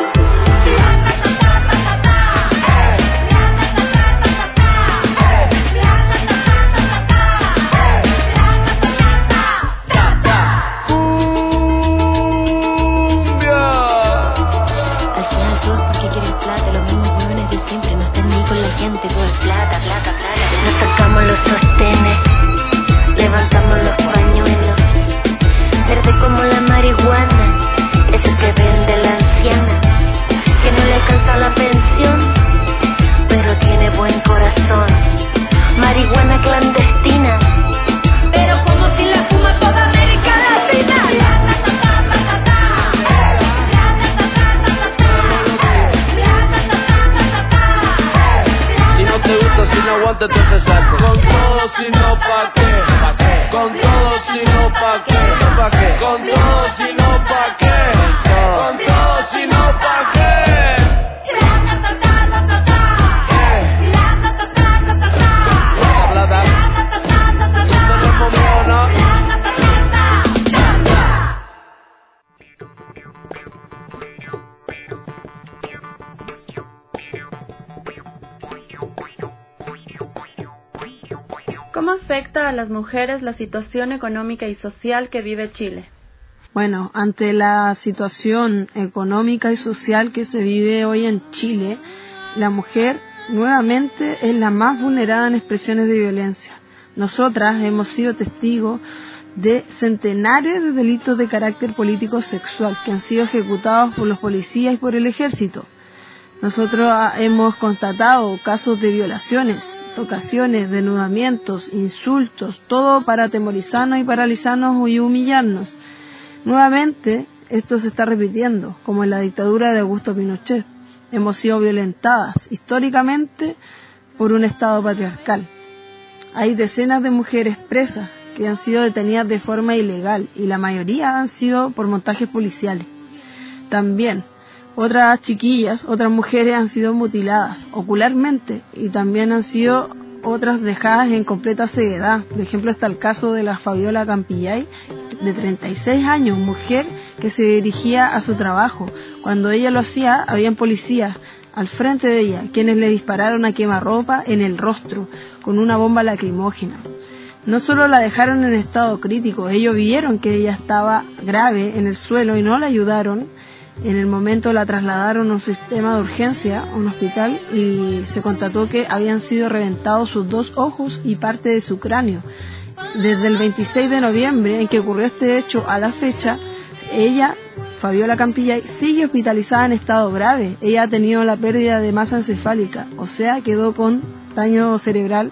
Nos sacamos los sostenes, levantamos los pañuelos, verde como la marihuana, ese que vende la anciana, que no le alcanza la pensión, pero tiene buen corazón. Marihuana clandestina, pero como si la fuma toda América Latina. Si no te gusta, si no aguanta, entonces salte. Con todo, si no, ¿pa' qué? Con todo, si no, ¿pa' qué? Con todo, si no, ¿pa' qué? Con todo, si no, ¿pa' qué? ¿Cómo afecta a las mujeres la situación económica y social que vive Chile? Bueno, ante la situación económica y social que se vive hoy en Chile, la mujer nuevamente es la más vulnerada en expresiones de violencia. Nosotras hemos sido testigos de centenares de delitos de carácter político sexual que han sido ejecutados por los policías y por el ejército. Nosotros hemos constatado casos de violaciones, tocaciones, denudamientos, insultos, todo para atemorizarnos y paralizarnos y humillarnos. Nuevamente, esto se está repitiendo, como en la dictadura de Augusto Pinochet. Hemos sido violentadas históricamente por un Estado patriarcal. Hay decenas de mujeres presas que han sido detenidas de forma ilegal y la mayoría han sido por montajes policiales. También otras chiquillas, otras mujeres han sido mutiladas ocularmente y también han sido otras dejadas en completa ceguedad. Por ejemplo, está el caso de la Fabiola Campillay, de 36 años, mujer que se dirigía a su trabajo. Cuando ella lo hacía, habían policías al frente de ella, quienes le dispararon a quemarropa en el rostro con una bomba lacrimógena. No solo la dejaron en estado crítico, ellos vieron que ella estaba grave en el suelo y no la ayudaron. En el momento la trasladaron a un sistema de urgencia, a un hospital, y se constató que habían sido reventados sus 2 ojos y parte de su cráneo. Desde el 26 de noviembre, en que ocurrió este hecho, a la fecha, ella, Fabiola Campillay, sigue hospitalizada en estado grave. Ella ha tenido la pérdida de masa encefálica, o sea, quedó con daño cerebral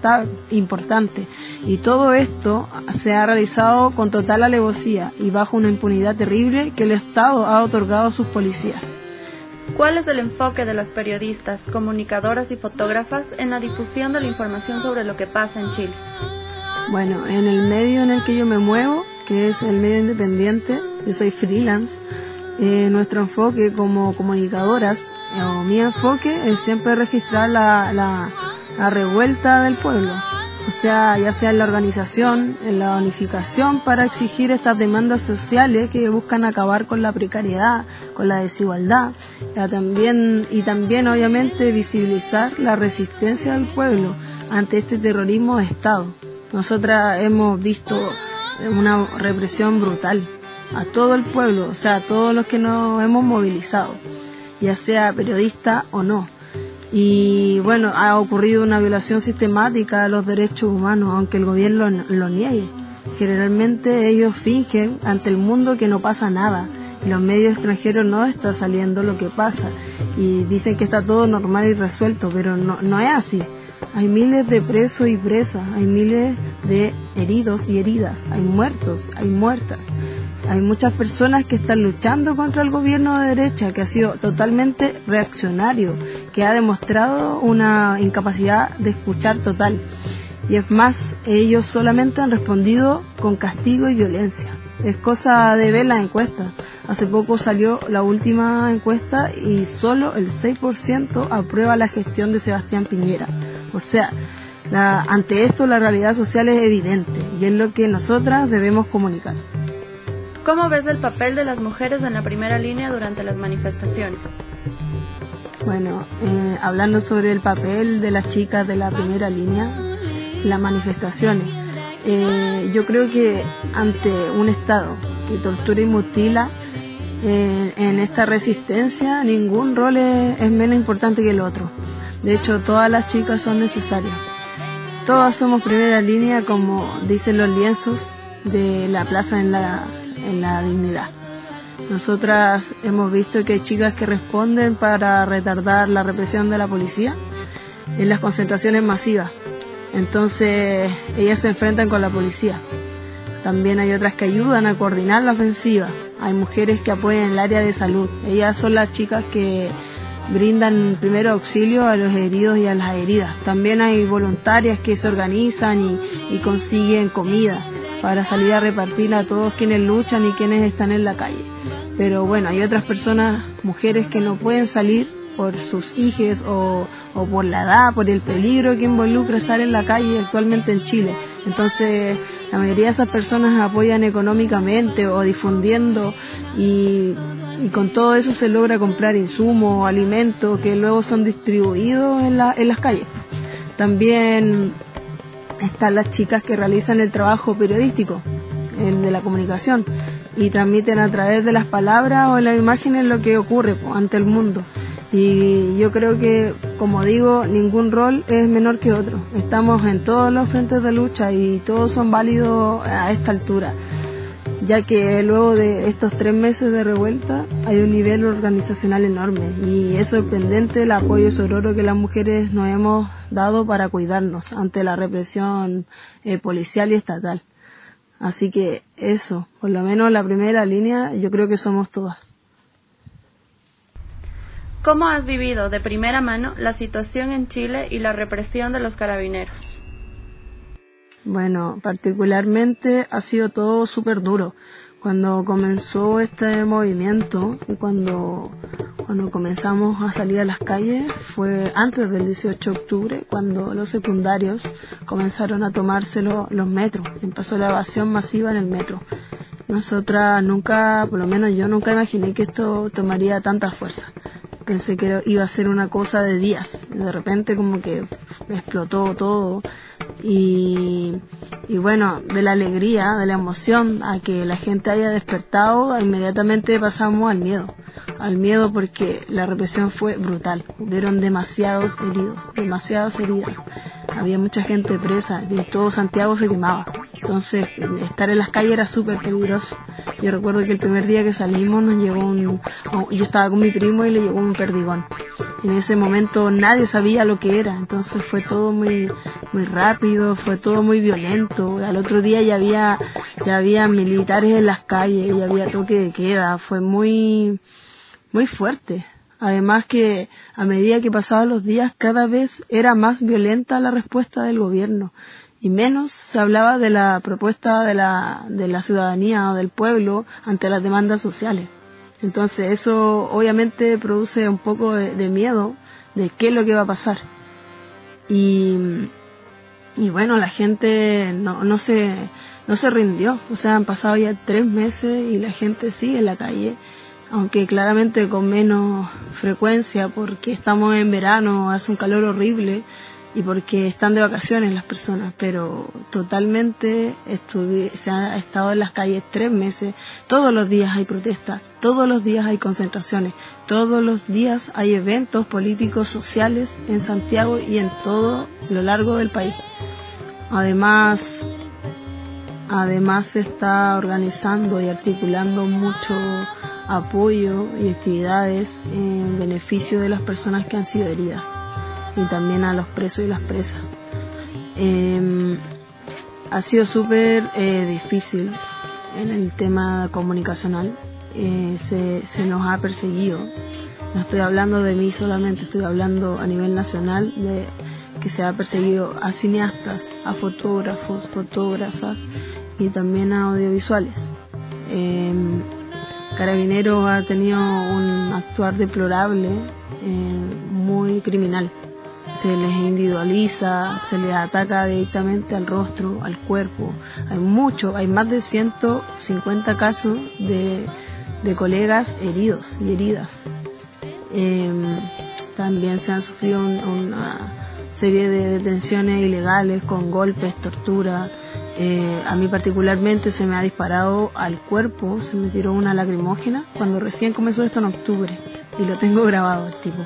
importante. Y todo esto se ha realizado con total alevosía y bajo una impunidad terrible que el Estado ha otorgado a sus policías. ¿Cuál es el enfoque de las periodistas, comunicadoras y fotógrafas en la difusión de la información sobre lo que pasa en Chile? Bueno, en el medio en el que yo me muevo, que es el medio independiente, yo soy freelance, nuestro enfoque como comunicadoras, o mi enfoque es siempre registrar la revuelta del pueblo. O sea, ya sea en la organización, en la unificación para exigir estas demandas sociales que buscan acabar con la precariedad, con la desigualdad, y también obviamente visibilizar la resistencia del pueblo ante este terrorismo de Estado. Nosotras hemos visto una represión brutal a todo el pueblo, o sea, a todos los que nos hemos movilizado, ya sea periodista o no. Y bueno, ha ocurrido una violación sistemática a los derechos humanos, aunque el gobierno lo niegue. Generalmente ellos fingen ante el mundo que no pasa nada, y los medios extranjeros no está saliendo lo que pasa, y dicen que está todo normal y resuelto, pero no es así. Hay miles de presos y presas, hay miles de heridos y heridas, hay muertos, hay muertas. Hay muchas personas que están luchando contra el gobierno de derecha, que ha sido totalmente reaccionario, que ha demostrado una incapacidad de escuchar total. Y es más, ellos solamente han respondido con castigo y violencia. Es cosa de ver las encuestas. Hace poco salió la última encuesta y solo el 6% aprueba la gestión de Sebastián Piñera. O sea, ante esto la realidad social es evidente y es lo que nosotras debemos comunicar. ¿Cómo ves el papel de las mujeres en la primera línea durante las manifestaciones? Bueno, hablando sobre el papel de las chicas de la primera línea, las manifestaciones, yo creo que ante un Estado que tortura y mutila, en esta resistencia ningún rol es menos importante que el otro. De hecho, todas las chicas son necesarias. Todas somos primera línea, como dicen los lienzos de la plaza en la dignidad. Nosotras hemos visto que hay chicas que responden para retardar la represión de la policía en las concentraciones masivas. Entonces ellas se enfrentan con la policía. También hay otras que ayudan a coordinar la ofensiva. Hay mujeres que apoyan el área de salud. Ellas son las chicas que brindan primero auxilio a los heridos y a las heridas. También hay voluntarias que se organizan y consiguen comida para salir a repartir a todos quienes luchan y quienes están en la calle. Pero bueno, hay otras personas, mujeres que no pueden salir por sus hijos o por la edad, por el peligro que involucra estar en la calle actualmente en Chile. Entonces, la mayoría de esas personas apoyan económicamente o difundiendo y con todo eso se logra comprar insumos, alimentos que luego son distribuidos en las calles. También están las chicas que realizan el trabajo periodístico, el de la comunicación, y transmiten a través de las palabras o las imágenes lo que ocurre ante el mundo. Y yo creo que, como digo, ningún rol es menor que otro. Estamos en todos los frentes de lucha y todos son válidos a esta altura, ya que luego de estos 3 meses de revuelta hay un nivel organizacional enorme y es sorprendente el apoyo sororo que las mujeres nos hemos dado para cuidarnos ante la represión policial y estatal. Así que eso, por lo menos la primera línea, yo creo que somos todas. ¿Cómo has vivido de primera mano la situación en Chile y la represión de los carabineros? Bueno, particularmente ha sido todo súper duro. Cuando comenzó este movimiento y cuando comenzamos a salir a las calles fue antes del 18 de octubre, cuando los secundarios comenzaron a tomarse los metros. Empezó la evasión masiva en el metro. Nosotras nunca, por lo menos yo nunca imaginé que esto tomaría tanta fuerza. Pensé que iba a ser una cosa de días. De repente como que explotó todo. Y bueno, de la alegría, de la emoción a que la gente haya despertado, inmediatamente pasamos al miedo porque la represión fue brutal. Hubieron demasiadas heridas, había mucha gente presa y todo Santiago se quemaba. Entonces estar en las calles era súper peligroso. Yo recuerdo que el primer día que salimos nos llegó yo estaba con mi primo y le llegó un perdigón. En ese momento nadie sabía lo que era, entonces fue todo muy rápido, fue todo muy violento. Al otro día ya había militares en las calles, ya había toque de queda, fue muy fuerte. Además que a medida que pasaban los días, cada vez era más violenta la respuesta del gobierno y menos se hablaba de la propuesta de la ciudadanía o del pueblo ante las demandas sociales. Entonces eso obviamente produce un poco de miedo de qué es lo que va a pasar. Y bueno, la gente no se rindió. O sea, han pasado ya 3 meses y la gente sigue en la calle, aunque claramente con menos frecuencia porque estamos en verano, hace un calor horrible y porque están de vacaciones las personas, pero totalmente se ha estado en las calles 3 meses. Todos los días hay protestas, todos los días hay concentraciones, todos los días hay eventos políticos, sociales en Santiago y en todo lo largo del país. Además se está organizando y articulando mucho apoyo y actividades en beneficio de las personas que han sido heridas y también a los presos y las presas. Ha sido súper difícil en el tema comunicacional. Se nos ha perseguido. No estoy hablando de mí solamente, estoy hablando a nivel nacional de que se ha perseguido a cineastas, a fotógrafos, fotógrafas y también a audiovisuales. Carabineros ha tenido un actuar deplorable, muy criminal. Se les individualiza, se les ataca directamente al rostro, al cuerpo. Hay más de 150 casos de colegas heridos y heridas. También se han sufrido una serie de detenciones ilegales con golpes, tortura. A mí particularmente se me ha disparado al cuerpo, se me tiró una lacrimógena cuando recién comenzó esto en octubre y lo tengo grabado el tipo.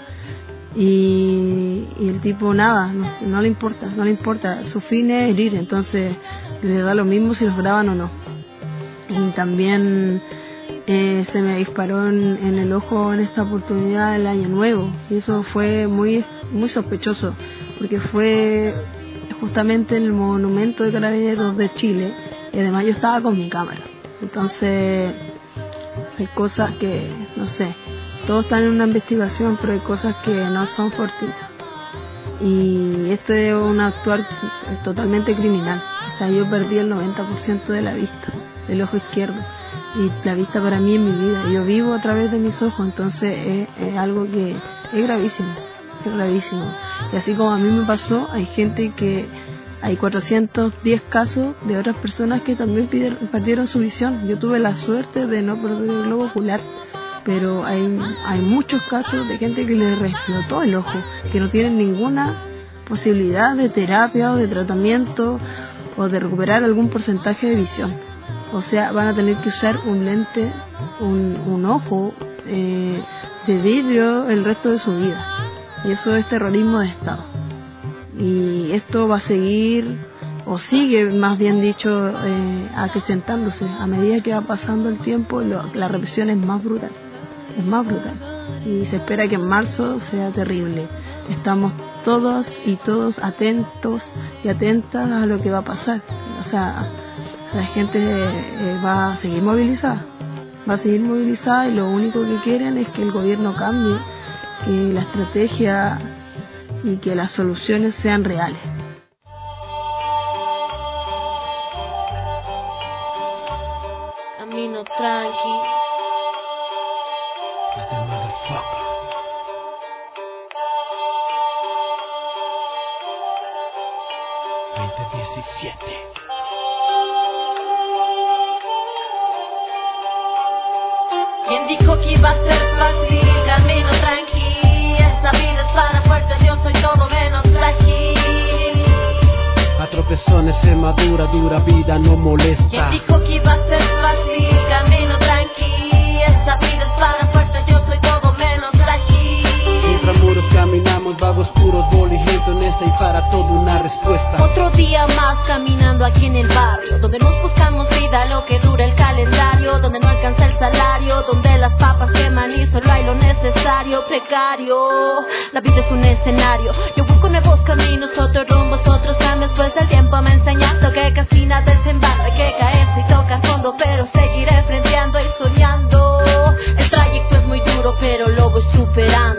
Y el tipo nada, no le importa, su fin es herir, entonces le da lo mismo si los graban o no. Y también se me disparó en el ojo en esta oportunidad el año nuevo y eso fue muy sospechoso porque fue justamente en el monumento de Carabineros de Chile y además yo estaba con mi cámara. Entonces hay cosas que no sé, todos están en una investigación, pero hay cosas que no son fortuitas y este es un actuar totalmente criminal. O sea, yo perdí el 90% de la vista del ojo izquierdo y la vista para mí es mi vida, yo vivo a través de mis ojos, entonces es algo que es gravísimo. Y así como a mí me pasó, hay gente que hay 410 casos de otras personas que también perdieron su visión. Yo tuve la suerte de no perder el globo ocular, pero hay muchos casos de gente que le explotó el ojo, que no tienen ninguna posibilidad de terapia o de tratamiento o de recuperar algún porcentaje de visión. O sea, van a tener que usar un lente, un ojo de vidrio el resto de su vida. Y eso es terrorismo de Estado. Y esto va a seguir, o sigue más bien dicho, acrecentándose. A medida que va pasando el tiempo, la represión es más brutal. Y se espera que en marzo sea terrible. Estamos todos y todos atentos y atentas a lo que va a pasar. O sea, la gente va a seguir movilizada. Y lo único que quieren es que el gobierno cambie, que la estrategia y que las soluciones sean reales. Camino tranqui. Este motherfucker. ¿Quién dijo que iba a ser fácil? Camino tranqui. Esta vida es para fuertes, yo soy todo menos frágil. A tropezones se madura, dura vida no molesta. ¿Quién dijo que iba a ser fácil? Camino tranqui. Esta vida es para fuertes, yo soy todo menos frágil. Intramuros caminamos, vagos puros, boligento en esta y para todo una respuesta. Otro día más caminando aquí en el barrio, donde nos buscamos vida, lo que dura el calendario, donde no alcanza el salario, donde las papas queman y solo hay lo necesario, precario. La vida es un escenario, yo busco nuevos caminos, otros rumbos, otros cambios, pues el tiempo me ha enseñado que casi nada es en vano, hay que caerse y tocar fondo, pero seguiré frenteando y soñando. El trayecto es muy duro, pero lo voy superando.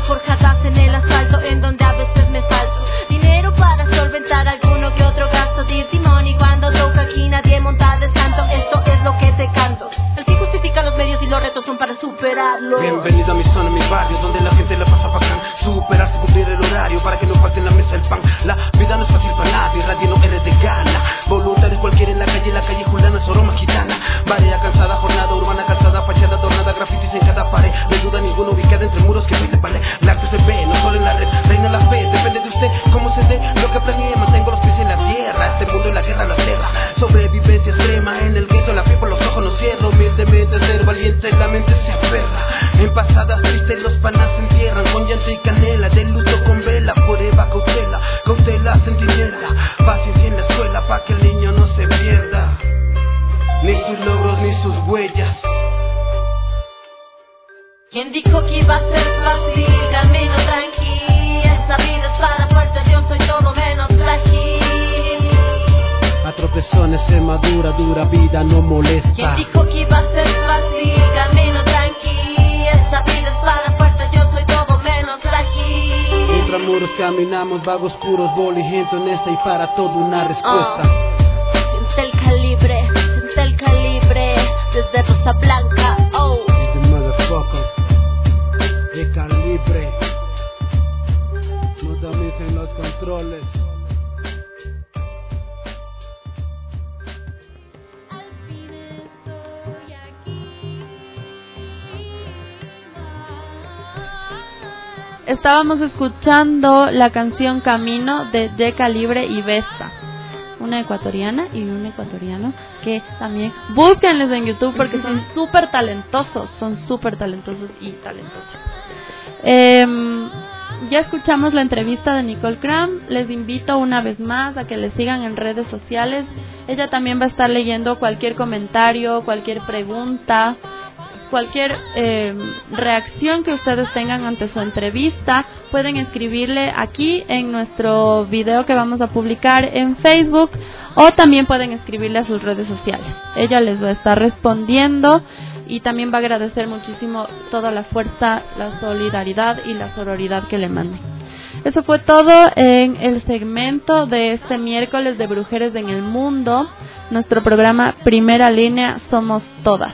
forjadas en el asfalto, en donde a veces me falto dinero para solventar alguno que otro gasto. Dirty money cuando toca aquí nadie monta de santo. Esto es lo que te canto. El que justifica los medios y los retos son para superarlos. Bienvenido a mi zona, mi barrio, donde la gente la pasa bacán. Superarse, cumplir el horario para que no falte en la mesa el pan. La vida no es fácil para nadie, radio no eres de gana. Voluntarios cualquiera en la calle Juliana, Soroma, Gitana. Marea cansada, jornada urbana calzada, fachada adornada, grafitis en cada pared. No hay duda ninguna ubicada entre muros que pide palé. El arte se ve, no solo en la red, reina la fe. Depende de usted cómo se dé lo que planee. Mantengo los pies en la tierra, este mundo y la guerra la tierra. Sobrevivencia extrema, en el grito la pipa, los ojos no cierro. Humildemente ser valiente, la mente se aferra. En pasadas tristes los panas se entierran con llanto y canela, de luto con vela. Forever cautela, cautela centinela. Paciencia en la escuela pa' que el niño no se pierda, ni sus logros ni sus huellas. ¿Quién dijo que iba a ser fácil? Camino tranqui. Esta vida es para fuertes, yo soy todo menos frágil. A tropezones se madura, dura vida no molesta. ¿Quién dijo que iba a ser fácil? Camino tranqui. Esta vida es para fuertes, yo soy todo menos frágil. Intramuros caminamos, vagos puros, boligento en esta y para todo una respuesta. Siente el calibre, desde Rosa Blanca, oh. The motherfucker, de calibre, no tamicen los controles. Estábamos escuchando la canción Camino de Ye Calibre y Vesta, una ecuatoriana y un ecuatoriano que también búsquenles en YouTube porque son súper talentosos y talentosos. Ya escuchamos la entrevista de Nicole Cram. Les invito una vez más a que les sigan en redes sociales. Ella también va a estar leyendo cualquier comentario, cualquier pregunta, cualquier reacción que ustedes tengan ante su entrevista. Pueden escribirle aquí en nuestro video que vamos a publicar en Facebook, o también pueden escribirle a sus redes sociales. Ella les va a estar respondiendo y también va a agradecer muchísimo toda la fuerza, la solidaridad y la sororidad que le manden. Eso fue todo en el segmento de este miércoles de Brujeres en el Mundo, nuestro programa Primera Línea Somos Todas.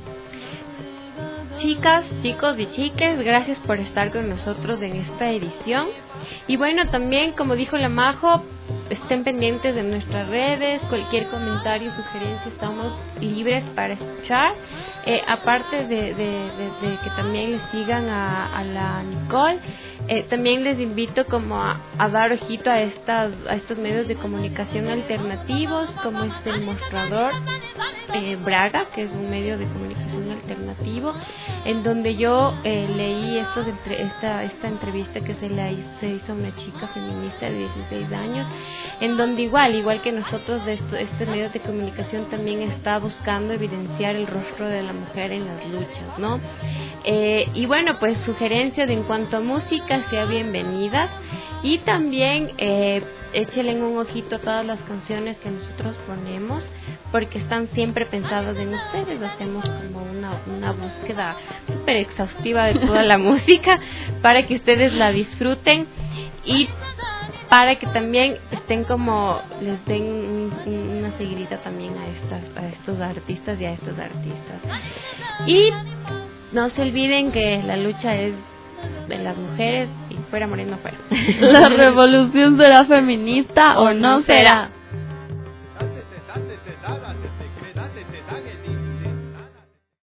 Chicas, chicos y chiques, gracias por estar con nosotros en esta edición. Y bueno, también, como dijo la Majo, estén pendientes de nuestras redes, cualquier comentario, sugerencia, estamos libres para escuchar. Aparte de que también les sigan a la Nicole, también les invito como a dar ojito a estos medios de comunicación alternativos, como es el Mostrador Braga, que es un medio de comunicación alternativo, en donde yo leí esta entrevista que se hizo a una chica feminista de 16 años, en donde igual que nosotros, este medio de comunicación también está buscando evidenciar el rostro de la mujer en las luchas, ¿no? Y bueno, pues sugerencias en cuanto a música, sea bienvenidas, y también échenle un ojito a todas las canciones que nosotros ponemos, porque están siempre pensadas en ustedes. Hacemos como una búsqueda súper exhaustiva de toda la música para que ustedes la disfruten y para que también estén como les den una seguidita también a estos artistas y a estas artistas. Y no se olviden que la lucha es de las mujeres, y fuera Moreno fuera. ¿La revolución será feminista o no será?